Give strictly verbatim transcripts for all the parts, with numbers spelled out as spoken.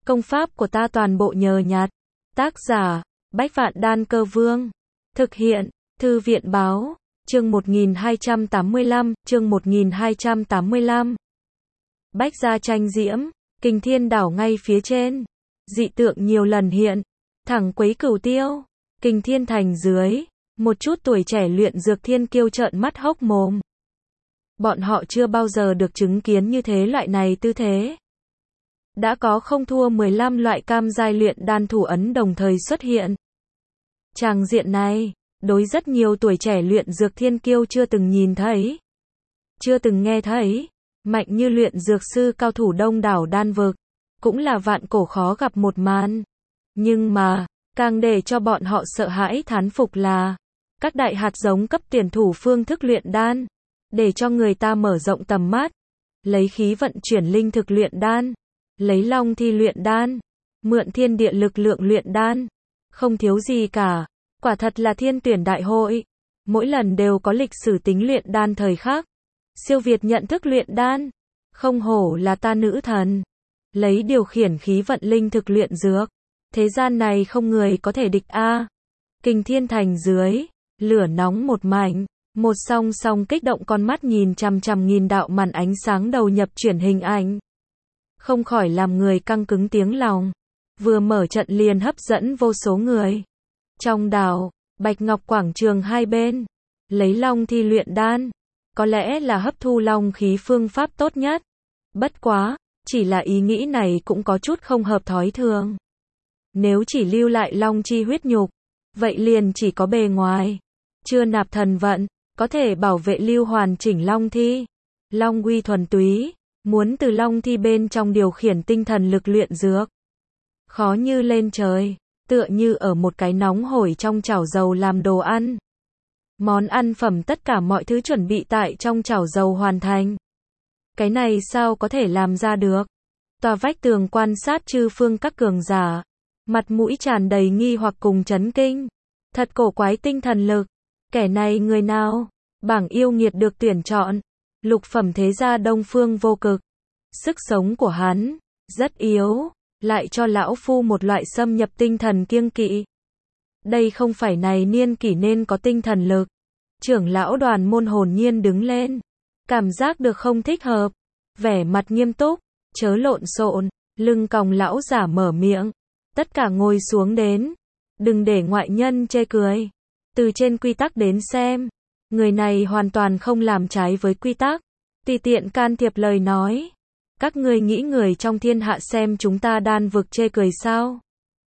Công pháp của ta toàn bộ nhờ nhặt. Tác giả, Bách Vạn Đan Cơ Vương. Thực hiện, Thư viện Báo. Chương một nghìn hai trăm tám mươi lăm, chương một nghìn hai trăm tám mươi lăm. Bách gia tranh diễm, kình thiên đảo ngay phía trên. Dị tượng nhiều lần hiện, thẳng quấy cửu tiêu. Kình thiên thành dưới, một chút tuổi trẻ luyện dược thiên kiêu trợn mắt hốc mồm. Bọn họ chưa bao giờ được chứng kiến như thế loại này tư thế. Đã có không thua mười lăm loại cam giai luyện đan thủ ấn đồng thời xuất hiện. Tràng diện này, đối rất nhiều tuổi trẻ luyện dược thiên kiêu chưa từng nhìn thấy, chưa từng nghe thấy, mạnh như luyện dược sư cao thủ đông đảo đan vực, cũng là vạn cổ khó gặp một màn. Nhưng mà, càng để cho bọn họ sợ hãi thán phục là, các đại hạt giống cấp tuyển thủ phương thức luyện đan, để cho người ta mở rộng tầm mắt, lấy khí vận chuyển linh thực luyện đan, lấy long thi luyện đan, mượn thiên địa lực lượng luyện đan, không thiếu gì cả. Quả thật là thiên tuyển đại hội, mỗi lần đều có lịch sử tính luyện đan thời khắc, siêu việt nhận thức luyện đan, không hổ là ta nữ thần, lấy điều khiển khí vận linh thực luyện dược, thế gian này không người có thể địch a. Kình thiên thành dưới, lửa nóng một mảnh, một song song kích động con mắt nhìn chằm chằm nghìn đạo màn ánh sáng đầu nhập chuyển hình ảnh, không khỏi làm người căng cứng tiếng lòng, vừa mở trận liền hấp dẫn vô số người. Trong đảo, Bạch Ngọc quảng trường hai bên, lấy long thi luyện đan, có lẽ là hấp thu long khí phương pháp tốt nhất. Bất quá, chỉ là ý nghĩ này cũng có chút không hợp thói thường. Nếu chỉ lưu lại long chi huyết nhục, vậy liền chỉ có bề ngoài, chưa nạp thần vận, có thể bảo vệ lưu hoàn chỉnh long thi. Long uy thuần túy, muốn từ long thi bên trong điều khiển tinh thần lực luyện dược, khó như lên trời. Tựa như ở một cái nóng hổi trong chảo dầu làm đồ ăn. Món ăn phẩm tất cả mọi thứ chuẩn bị tại trong chảo dầu hoàn thành. Cái này sao có thể làm ra được? Tòa vách tường quan sát chư phương các cường giả, mặt mũi tràn đầy nghi hoặc cùng chấn kinh. Thật cổ quái tinh thần lực. Kẻ này người nào? Bảng yêu nghiệt được tuyển chọn. Lục phẩm thế gia Đông Phương Vô Cực. Sức sống của hắn rất yếu, lại cho lão phu một loại xâm nhập tinh thần kiêng kỵ. Đây không phải này niên kỷ nên có tinh thần lực. Trưởng lão đoàn môn hồn nhiên đứng lên, cảm giác được không thích hợp, vẻ mặt nghiêm túc, chớ lộn xộn. Lưng còng lão giả mở miệng, tất cả ngồi xuống đến, đừng để ngoại nhân chê cười. Từ trên quy tắc đến xem, người này hoàn toàn không làm trái với quy tắc, tùy tiện can thiệp lời nói. Các ngươi nghĩ người trong thiên hạ xem chúng ta đan vực chê cười sao?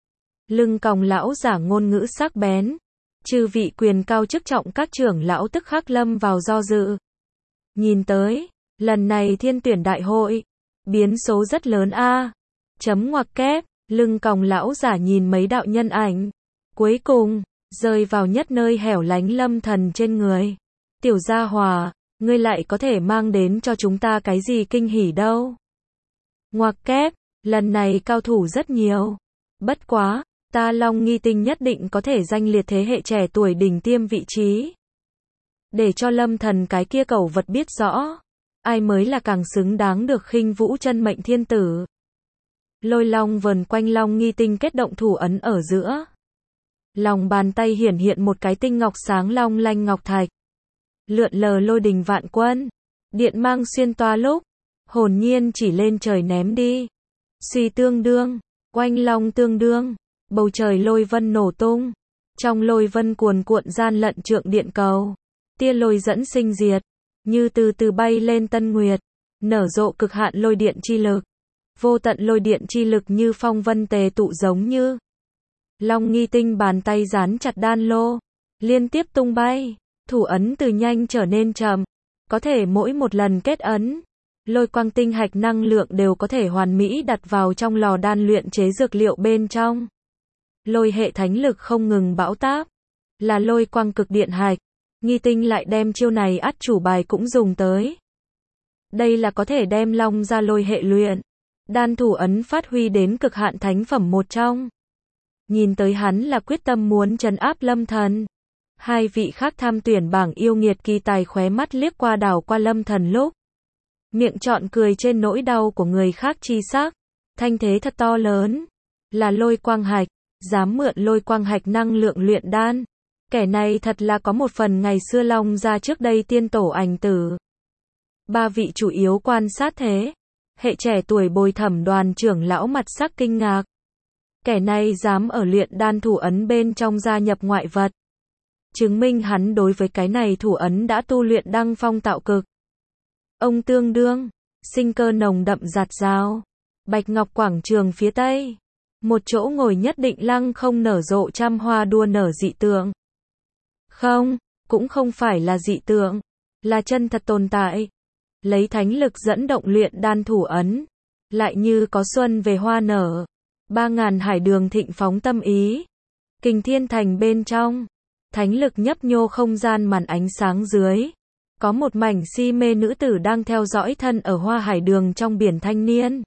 Lưng còng lão giả ngôn ngữ sắc bén, chư vị quyền cao chức trọng các trưởng lão tức khắc lâm vào do dự. Nhìn tới, lần này thiên tuyển đại hội, biến số rất lớn a. Chấm ngoặc kép, lưng còng lão giả nhìn mấy đạo nhân ảnh, cuối cùng, rơi vào nhất nơi hẻo lánh lâm thần trên người. Tiểu gia hòa, ngươi lại có thể mang đến cho chúng ta cái gì kinh hỉ đâu. Ngoặc kép, lần này cao thủ rất nhiều. Bất quá, ta Long Nghi Tinh nhất định có thể danh liệt thế hệ trẻ tuổi đỉnh tiêm vị trí. Để cho lâm thần cái kia cẩu vật biết rõ, ai mới là càng xứng đáng được khinh vũ chân mệnh thiên tử. Lôi long vần quanh Long Nghi Tinh kết động thủ ấn ở giữa. Lòng bàn tay hiển hiện một cái tinh ngọc sáng long lanh ngọc thạch. Lượn lờ lôi đình vạn quân, điện mang xuyên toa lúc, hồn nhiên chỉ lên trời ném đi. Suy tương đương, oanh long tương đương, bầu trời lôi vân nổ tung. Trong lôi vân cuồn cuộn gian lận trượng điện cầu, tia lôi dẫn sinh diệt, như từ từ bay lên tân nguyệt, nở rộ cực hạn lôi điện chi lực. Vô tận lôi điện chi lực như phong vân tề tụ giống như. Long Nghi Tinh bàn tay dán chặt đan lô, liên tiếp tung bay, thủ ấn từ nhanh trở nên chậm, có thể mỗi một lần kết ấn, lôi quang tinh hạch năng lượng đều có thể hoàn mỹ đặt vào trong lò đan luyện chế dược liệu bên trong. Lôi hệ thánh lực không ngừng bão táp, là lôi quang cực điện hạch. Nghi Tinh lại đem chiêu này át chủ bài cũng dùng tới. Đây là có thể đem long ra lôi hệ luyện đan thủ ấn phát huy đến cực hạn thánh phẩm một trong. Nhìn tới hắn là quyết tâm muốn trấn áp lâm thần. Hai vị khác tham tuyển bảng yêu nghiệt kỳ tài khóe mắt liếc qua đảo qua lâm thần lúc, miệng trọn cười trên nỗi đau của người khác chi sắc. thanh thế thật to lớn, là lôi quang hạch, dám mượn lôi quang hạch năng lượng luyện đan. Kẻ này thật là có một phần ngày xưa Long gia trước đây tiên tổ ảnh tử. Ba vị chủ yếu quan sát thế, hệ trẻ tuổi Bồi Thẩm đoàn trưởng lão mặt sắc kinh ngạc. Kẻ này dám ở luyện đan thủ ấn bên trong gia nhập ngoại vật. Chứng minh hắn đối với cái này thủ ấn đã tu luyện đăng phong tạo cực. Ông tương đương, sinh cơ nồng đậm giạt rào. Bạch Ngọc quảng trường phía tây. Một chỗ ngồi nhất định lăng không nở rộ trăm hoa đua nở dị tượng. Không, cũng không phải là dị tượng, là chân thật tồn tại. Lấy thánh lực dẫn động luyện đan thủ ấn, lại như có xuân về hoa nở. Ba ngàn hải đường thịnh phóng tâm ý. Kình thiên thành bên trong, thánh lực nhấp nhô không gian màn ánh sáng dưới. Có một mảnh si mê nữ tử đang theo dõi thân ở hoa hải đường trong biển thanh niên.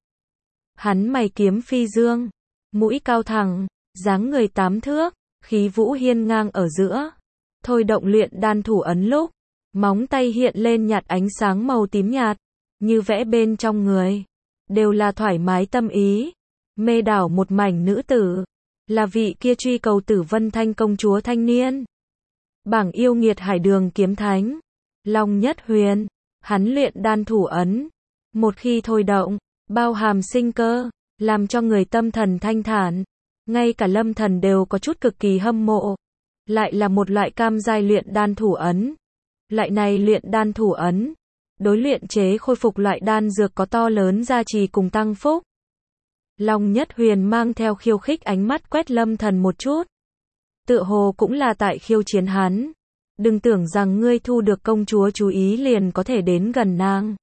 Hắn mày kiếm phi dương, mũi cao thẳng, dáng người tám thước, khí vũ hiên ngang ở giữa. Thôi động luyện đan thủ ấn lúc, móng tay hiện lên nhạt ánh sáng màu tím nhạt, như vẽ bên trong người. Đều là thoải mái tâm ý, mê đảo một mảnh nữ tử. Là vị kia truy cầu Tử Vân Thanh công chúa thanh niên. Bảng yêu nghiệt hải đường kiếm thánh. Long Nhất Huyền, hắn luyện đan thủ ấn. Một khi thôi động, bao hàm sinh cơ, làm cho người tâm thần thanh thản. Ngay cả lâm thần đều có chút cực kỳ hâm mộ. Lại là một loại cam giai luyện đan thủ ấn. Loại này luyện đan thủ ấn, đối luyện chế khôi phục loại đan dược có to lớn gia trì cùng tăng phúc. Long Nhất Huyền mang theo khiêu khích ánh mắt quét lâm thần một chút. Tựa hồ cũng là tại khiêu chiến hắn. Đừng tưởng rằng ngươi thu được công chúa chú ý liền có thể đến gần nàng.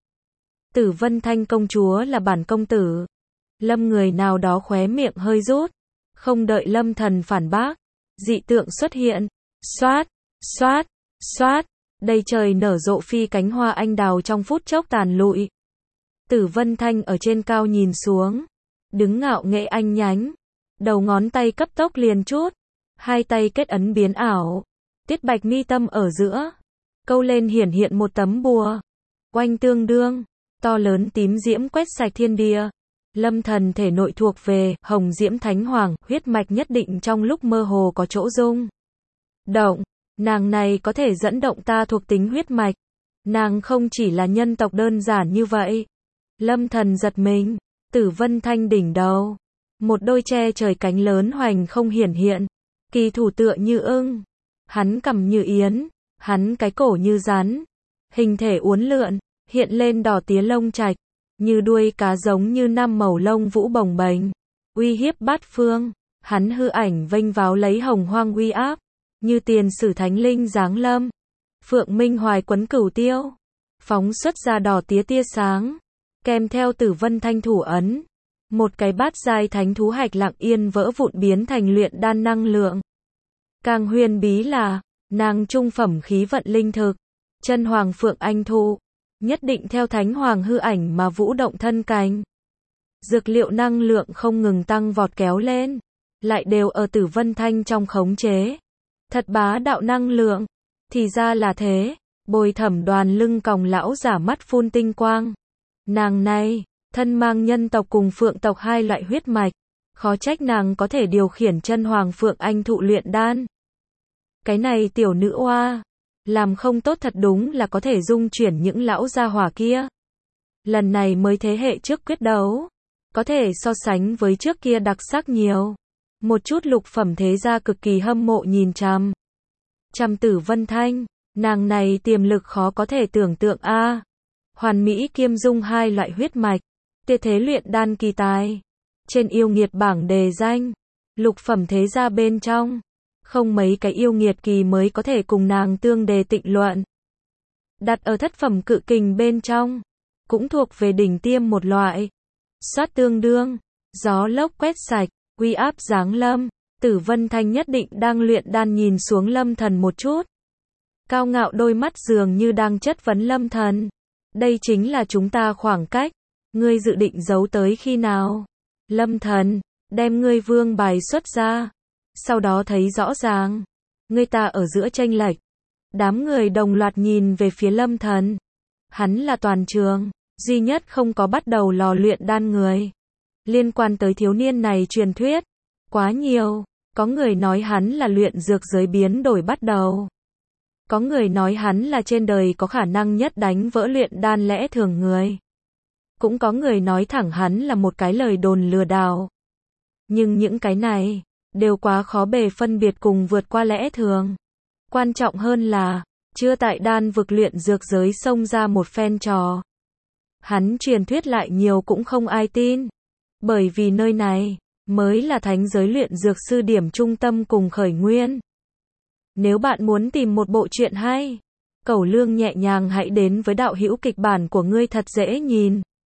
Tử Vân Thanh công chúa là bản công tử. Lâm người nào đó khóe miệng hơi rút. Không đợi lâm thần phản bác. Dị tượng xuất hiện. Xoát, xoát, xoát. Đầy trời nở rộ phi cánh hoa anh đào trong phút chốc tàn lụi. Tử Vân Thanh ở trên cao nhìn xuống. Đứng ngạo nghễ anh nhánh. Đầu ngón tay cấp tốc liền chút. Hai tay kết ấn biến ảo. Tiết bạch mi tâm ở giữa. Câu lên hiển hiện một tấm bùa. Oanh tương đương. To lớn tím diễm quét sạch thiên địa. Lâm thần thể nội thuộc về hồng diễm thánh hoàng. Huyết mạch nhất định trong lúc mơ hồ có chỗ rung động. Nàng này có thể dẫn động ta thuộc tính huyết mạch. Nàng không chỉ là nhân tộc đơn giản như vậy. Lâm thần giật mình. Tử Vân Thanh đỉnh đầu. Một đôi che trời cánh lớn hoành không hiển hiện. Kỳ thủ tựa như ưng. Hắn cằm như yến. Hắn cái cổ như rắn. Hình thể uốn lượn. Hiện lên đỏ tía lông trạch. Như đuôi cá giống như năm màu lông vũ bồng bềnh. Uy hiếp bát phương. Hắn hư ảnh vênh váo lấy hồng hoang uy áp. Như tiền sử thánh linh giáng lâm. Phượng minh hoài quấn cửu tiêu. Phóng xuất ra đỏ tía tia sáng. Kèm theo Tử Vân Thanh thủ ấn. Một cái bát giai thánh thú hạch lặng yên vỡ vụn biến thành luyện đan năng lượng. Càng huyền bí là, nàng trung phẩm khí vận linh thực. Chân hoàng phượng anh thụ. Nhất định theo thánh hoàng hư ảnh mà vũ động thân cánh. Dược liệu năng lượng không ngừng tăng vọt kéo lên. Lại đều ở Tử Vân Thanh trong khống chế. Thật bá đạo năng lượng. Thì ra là thế. Bồi Thẩm đoàn lưng còng lão giả mắt phun tinh quang. Nàng này, thân mang nhân tộc cùng phượng tộc hai loại huyết mạch. Khó trách nàng có thể điều khiển chân hoàng phượng anh thụ luyện đan. Cái này tiểu nữ oa. Làm không tốt thật đúng là có thể dung chuyển những lão gia hỏa kia. Lần này mới thế hệ trước quyết đấu. Có thể so sánh với trước kia đặc sắc nhiều. Một chút lục phẩm thế gia cực kỳ hâm mộ nhìn chằm. Chằm Tử Vân Thanh, nàng này tiềm lực khó có thể tưởng tượng a. À, hoàn mỹ kiêm dung hai loại huyết mạch, tuyệt thế luyện đan kỳ tài. Trên yêu nghiệt bảng đề danh, lục phẩm thế gia bên trong, không mấy cái yêu nghiệt kỳ mới có thể cùng nàng tương đề tịnh luận. Đặt ở thất phẩm cự kình bên trong, cũng thuộc về đỉnh tiêm một loại. Xoát tương đương, gió lốc quét sạch. Uy áp giáng lâm, Tử Vân Thanh nhất định đang luyện đan nhìn xuống lâm thần một chút. Cao ngạo đôi mắt dường như đang chất vấn lâm thần. Đây chính là chúng ta khoảng cách. Ngươi dự định giấu tới khi nào? Lâm thần, đem ngươi vương bài xuất ra. Sau đó thấy rõ ràng. Ngươi ta ở giữa chênh lệch. Đám người đồng loạt nhìn về phía lâm thần. Hắn là toàn trường, duy nhất không có bắt đầu lò luyện đan người. Liên quan tới thiếu niên này truyền thuyết quá nhiều, có người nói hắn là luyện dược giới biến đổi bắt đầu. Có người nói hắn là trên đời có khả năng nhất đánh vỡ luyện đan lẽ thường người. Cũng có người nói thẳng hắn là một cái lời đồn lừa đảo. Nhưng những cái này đều quá khó bề phân biệt cùng vượt qua lẽ thường. Quan trọng hơn là chưa tại đan vực luyện dược giới xông ra một phen trò. Hắn truyền thuyết lại nhiều cũng không ai tin. Bởi vì nơi này mới là thánh giới luyện dược sư điểm trung tâm cùng khởi nguyên. Nếu bạn muốn tìm một bộ truyện hay, cẩu lương nhẹ nhàng hãy đến với đạo hữu kịch bản của ngươi thật dễ nhìn.